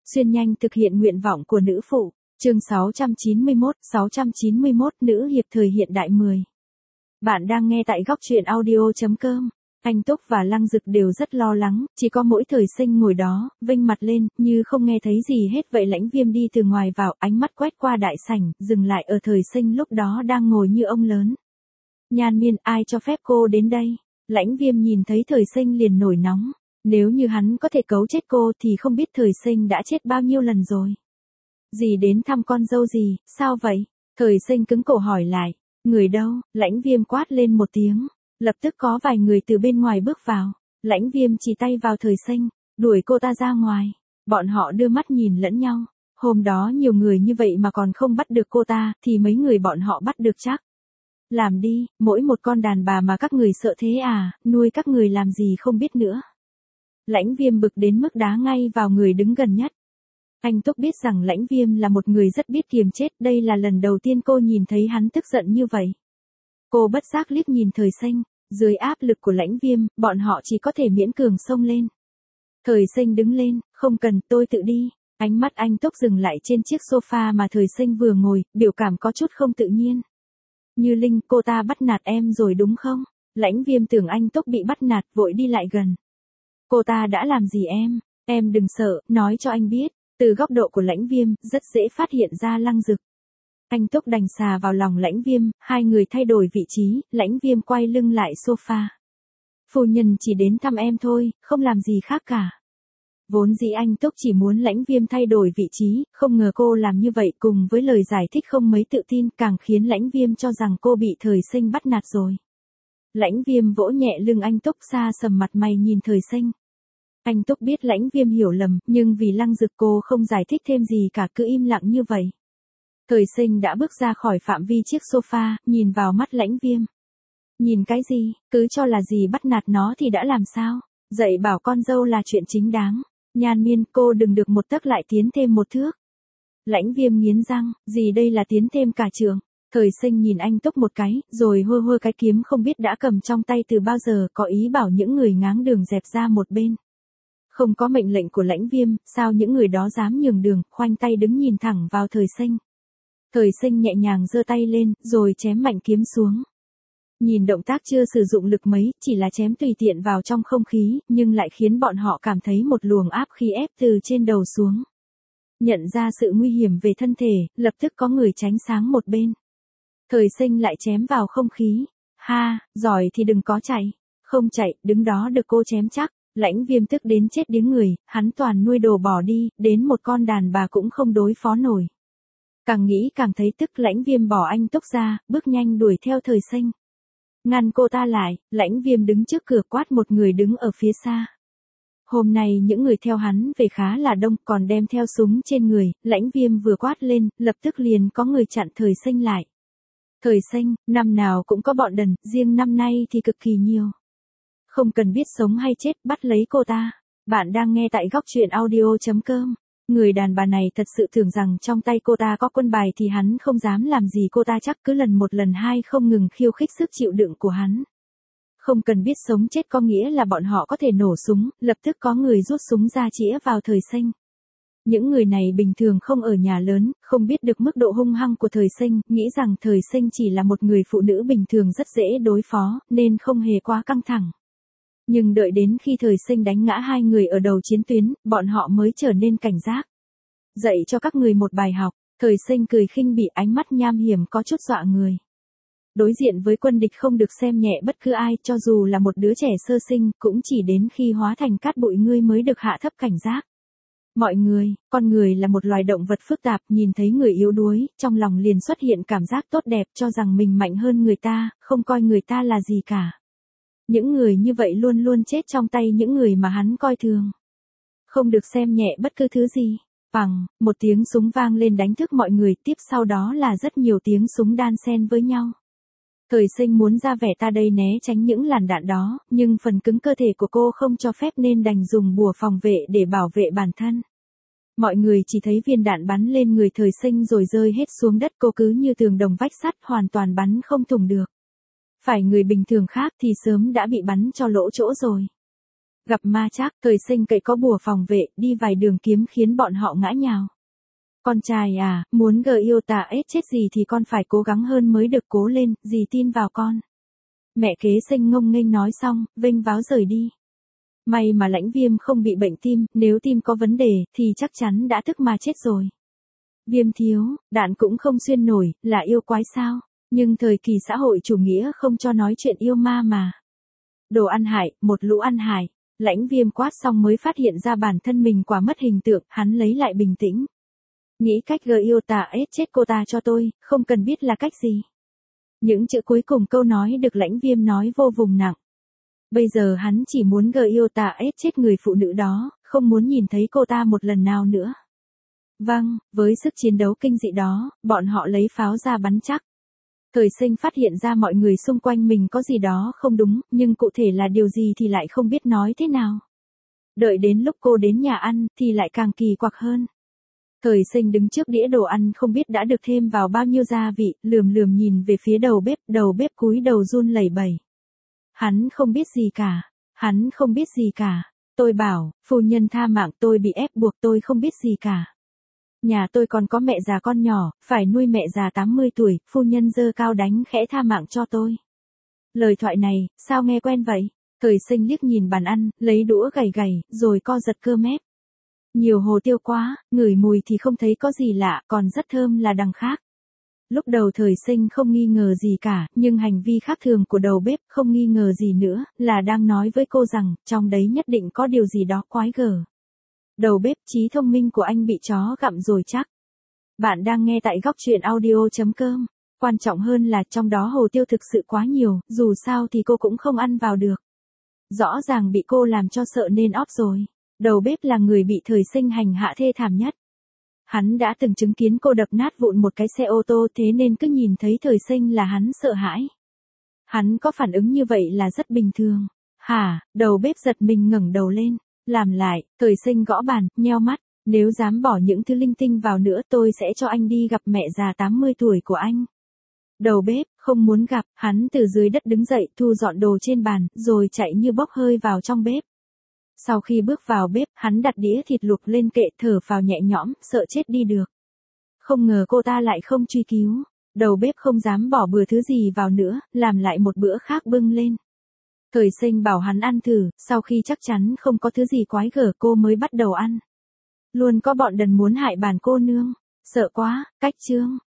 Xuyên nhanh thực hiện nguyện vọng của nữ phụ. Chương 691, nữ hiệp thời hiện đại 10. Bạn đang nghe tại góc truyện audio.com. Anh Túc và Lăng Dực đều rất lo lắng, chỉ có mỗi Thời Sinh ngồi đó, vênh mặt lên, như không nghe thấy gì hết vậy. Lãnh Viêm đi từ ngoài vào, ánh mắt quét qua đại sảnh, dừng lại ở Thời Sinh lúc đó đang ngồi như ông lớn. Nhan Miên, ai cho phép cô đến đây? Lãnh Viêm nhìn thấy Thời Sinh liền nổi nóng. Nếu như hắn có thể cấu chết cô thì không biết Thời Sinh đã chết bao nhiêu lần rồi. Dì đến thăm con dâu gì, sao vậy? Thời Sinh cứng cổ hỏi lại. Người đâu? Lãnh Viêm quát lên một tiếng. Lập tức có vài người từ bên ngoài bước vào. Lãnh Viêm chỉ tay vào Thời Sinh, đuổi cô ta ra ngoài. Bọn họ đưa mắt nhìn lẫn nhau. Hôm đó nhiều người như vậy mà còn không bắt được cô ta, thì mấy người bọn họ bắt được chắc. Làm đi, mỗi một con đàn bà mà các người sợ thế à, nuôi các người làm gì không biết nữa. Lãnh Viêm bực đến mức đá ngay vào người đứng gần nhất. Anh Túc biết rằng Lãnh Viêm là một người rất biết kiềm chết, đây là lần đầu tiên cô nhìn thấy hắn tức giận như vậy. Cô bất giác liếc nhìn Thời Sinh, dưới áp lực của Lãnh Viêm, bọn họ chỉ có thể miễn cường xông lên. Thời Sinh đứng lên, không cần, tôi tự đi. Ánh mắt anh Túc dừng lại trên chiếc sofa mà Thời Sinh vừa ngồi, biểu cảm có chút không tự nhiên. Như Linh, cô ta bắt nạt em rồi đúng không? Lãnh Viêm tưởng anh Túc bị bắt nạt, vội đi lại gần. Cô ta đã làm gì em? Em đừng sợ, nói cho anh biết. Từ góc độ của Lãnh Viêm, rất dễ phát hiện ra Lăng Dực. Anh Túc đành xà vào lòng Lãnh Viêm, hai người thay đổi vị trí, Lãnh Viêm quay lưng lại sofa. Phu nhân chỉ đến thăm em thôi, không làm gì khác cả. Vốn dĩ anh Túc chỉ muốn Lãnh Viêm thay đổi vị trí, không ngờ cô làm như vậy cùng với lời giải thích không mấy tự tin càng khiến Lãnh Viêm cho rằng cô bị Thời Sinh bắt nạt rồi. Lãnh Viêm vỗ nhẹ lưng anh Túc, xa sầm mặt mày nhìn Thời Sinh. Anh Túc biết Lãnh Viêm hiểu lầm, nhưng vì Lăng Dực cô không giải thích thêm gì cả, cứ im lặng như vậy. Thời Sinh đã bước ra khỏi phạm vi chiếc sofa, nhìn vào mắt Lãnh Viêm. Nhìn cái gì, cứ cho là gì bắt nạt nó thì đã làm sao? Dạy bảo con dâu là chuyện chính đáng. Nhan Miên, cô đừng được một tấc lại tiến thêm một thước. Lãnh Viêm nghiến răng, gì đây là tiến thêm cả trường. Thời Sinh nhìn anh Túc một cái, rồi hơ hơ cái kiếm không biết đã cầm trong tay từ bao giờ, có ý bảo những người ngáng đường dẹp ra một bên. Không có mệnh lệnh của Lãnh Viêm, sao những người đó dám nhường đường, khoanh tay đứng nhìn thẳng vào Thời Sinh. Thời Sinh nhẹ nhàng giơ tay lên, rồi chém mạnh kiếm xuống. Nhìn động tác chưa sử dụng lực mấy, chỉ là chém tùy tiện vào trong không khí, nhưng lại khiến bọn họ cảm thấy một luồng áp khí ép từ trên đầu xuống. Nhận ra sự nguy hiểm về thân thể, lập tức có người tránh sang một bên. Thời Sinh lại chém vào không khí. Ha, giỏi thì đừng có chạy. Không chạy, đứng đó được cô chém chắc. Lãnh Viêm tức đến chết điếng người, hắn toàn nuôi đồ bỏ đi, đến một con đàn bà cũng không đối phó nổi. Càng nghĩ càng thấy tức, Lãnh Viêm bỏ anh Túc ra, bước nhanh đuổi theo Thời Sinh. Ngăn cô ta lại, Lãnh Viêm đứng trước cửa quát một người đứng ở phía xa. Hôm nay những người theo hắn về khá là đông, còn đem theo súng trên người, Lãnh Viêm vừa quát lên, lập tức liền có người chặn Thời Sinh lại. Thời Sinh, năm nào cũng có bọn đần, riêng năm nay thì cực kỳ nhiều. Không cần biết sống hay chết, bắt lấy cô ta. Bạn đang nghe tại góc truyện audio.com. Người đàn bà này thật sự tưởng rằng trong tay cô ta có quân bài thì hắn không dám làm gì cô ta, chắc cứ lần một lần hai không ngừng khiêu khích sức chịu đựng của hắn. Không cần biết sống chết có nghĩa là bọn họ có thể nổ súng, lập tức có người rút súng ra chĩa vào Thời Sinh. Những người này bình thường không ở nhà lớn, không biết được mức độ hung hăng của Thời Sinh, nghĩ rằng Thời Sinh chỉ là một người phụ nữ bình thường rất dễ đối phó, nên không hề quá căng thẳng. Nhưng đợi đến khi Thời Sinh đánh ngã hai người ở đầu chiến tuyến, bọn họ mới trở nên cảnh giác. Dạy cho các người một bài học. Thời Sinh cười khinh bỉ, ánh mắt nham hiểm có chút dọa người. Đối diện với quân địch không được xem nhẹ bất cứ ai, cho dù là một đứa trẻ sơ sinh, cũng chỉ đến khi hóa thành cát bụi ngươi mới được hạ thấp cảnh giác. Mọi người, con người là một loài động vật phức tạp, nhìn thấy người yếu đuối, trong lòng liền xuất hiện cảm giác tốt đẹp, cho rằng mình mạnh hơn người ta, không coi người ta là gì cả. Những người như vậy luôn luôn chết trong tay những người mà hắn coi thường. Không được xem nhẹ bất cứ thứ gì. Phằng, một tiếng súng vang lên đánh thức mọi người, tiếp sau đó là rất nhiều tiếng súng đan xen với nhau. Thời Sinh muốn ra vẻ ta đây né tránh những làn đạn đó, nhưng phần cứng cơ thể của cô không cho phép nên đành dùng bùa phòng vệ để bảo vệ bản thân. Mọi người chỉ thấy viên đạn bắn lên người Thời Sinh rồi rơi hết xuống đất, cô cứ như tường đồng vách sắt, hoàn toàn bắn không thủng được. Phải người bình thường khác thì sớm đã bị bắn cho lỗ chỗ rồi. Gặp ma chắc, Thời Sinh cậy có bùa phòng vệ, đi vài đường kiếm khiến bọn họ ngã nhào. Con trai à, muốn yêu ta ết chết gì thì con phải cố gắng hơn mới được, cố lên, dì tin vào con. Mẹ kế Sinh ngông nghênh nói xong, vênh váo rời đi. May mà Lãnh Viêm không bị bệnh tim, nếu tim có vấn đề, thì chắc chắn đã thức mà chết rồi. Viêm thiếu, đạn cũng không xuyên nổi, là yêu quái sao? Nhưng thời kỳ xã hội chủ nghĩa không cho nói chuyện yêu ma mà. Đồ ăn hại, một lũ ăn hại. Lãnh Viêm quát xong mới phát hiện ra bản thân mình quả mất hình tượng, hắn lấy lại bình tĩnh. Nghĩ cách yêu ta ết chết cô ta cho tôi, không cần biết là cách gì. Những chữ cuối cùng câu nói được Lãnh Viêm nói vô vùng nặng. Bây giờ hắn chỉ muốn yêu ta ết chết người phụ nữ đó, không muốn nhìn thấy cô ta một lần nào nữa. Vâng, với sức chiến đấu kinh dị đó, bọn họ lấy pháo ra bắn chắc. Thời Sinh phát hiện ra mọi người xung quanh mình có gì đó không đúng, nhưng cụ thể là điều gì thì lại không biết nói thế nào. Đợi đến lúc cô đến nhà ăn, thì lại càng kỳ quặc hơn. Thời Sinh đứng trước đĩa đồ ăn không biết đã được thêm vào bao nhiêu gia vị, lườm lườm nhìn về phía đầu bếp cúi đầu run lẩy bẩy. Hắn không biết gì cả, hắn không biết gì cả. Tôi bảo, phu nhân tha mạng, tôi bị ép buộc, tôi không biết gì cả. Nhà tôi còn có mẹ già con nhỏ, phải nuôi mẹ già 80 tuổi, phu nhân giơ cao đánh khẽ tha mạng cho tôi. Lời thoại này, sao nghe quen vậy? Thời Sinh liếc nhìn bàn ăn, lấy đũa gảy gảy, rồi co giật cơ mép. Nhiều hồ tiêu quá, ngửi mùi thì không thấy có gì lạ, còn rất thơm là đằng khác. Lúc đầu Thời Sinh không nghi ngờ gì cả, nhưng hành vi khác thường của đầu bếp không nghi ngờ gì nữa, là đang nói với cô rằng, trong đấy nhất định có điều gì đó quái gở. Đầu bếp, trí thông minh của anh bị chó gặm rồi chắc. Bạn đang nghe tại góc truyện audio.com. Quan trọng hơn là trong đó hồ tiêu thực sự quá nhiều, dù sao thì cô cũng không ăn vào được. Rõ ràng bị cô làm cho sợ nên ót rồi. Đầu bếp là người bị Thời Sinh hành hạ thê thảm nhất. Hắn đã từng chứng kiến cô đập nát vụn một cái xe ô tô, thế nên cứ nhìn thấy Thời Sinh là hắn sợ hãi. Hắn có phản ứng như vậy là rất bình thường. Hả, đầu bếp giật mình ngẩng đầu lên. Làm lại, Thời Sinh gõ bàn, nheo mắt. Nếu dám bỏ những thứ linh tinh vào nữa tôi sẽ cho anh đi gặp mẹ già 80 tuổi của anh. Đầu bếp, không muốn gặp, hắn từ dưới đất đứng dậy thu dọn đồ trên bàn, rồi chạy như bốc hơi vào trong bếp. Sau khi bước vào bếp, hắn đặt đĩa thịt luộc lên kệ, thở phào nhẹ nhõm, sợ chết đi được. Không ngờ cô ta lại không truy cứu. Đầu bếp không dám bỏ bừa thứ gì vào nữa, làm lại một bữa khác bưng lên. Thời Sinh bảo hắn ăn thử, sau khi chắc chắn không có thứ gì quái gở cô mới bắt đầu ăn. Luôn có bọn đần muốn hại bản cô nương. Sợ quá, cách chương.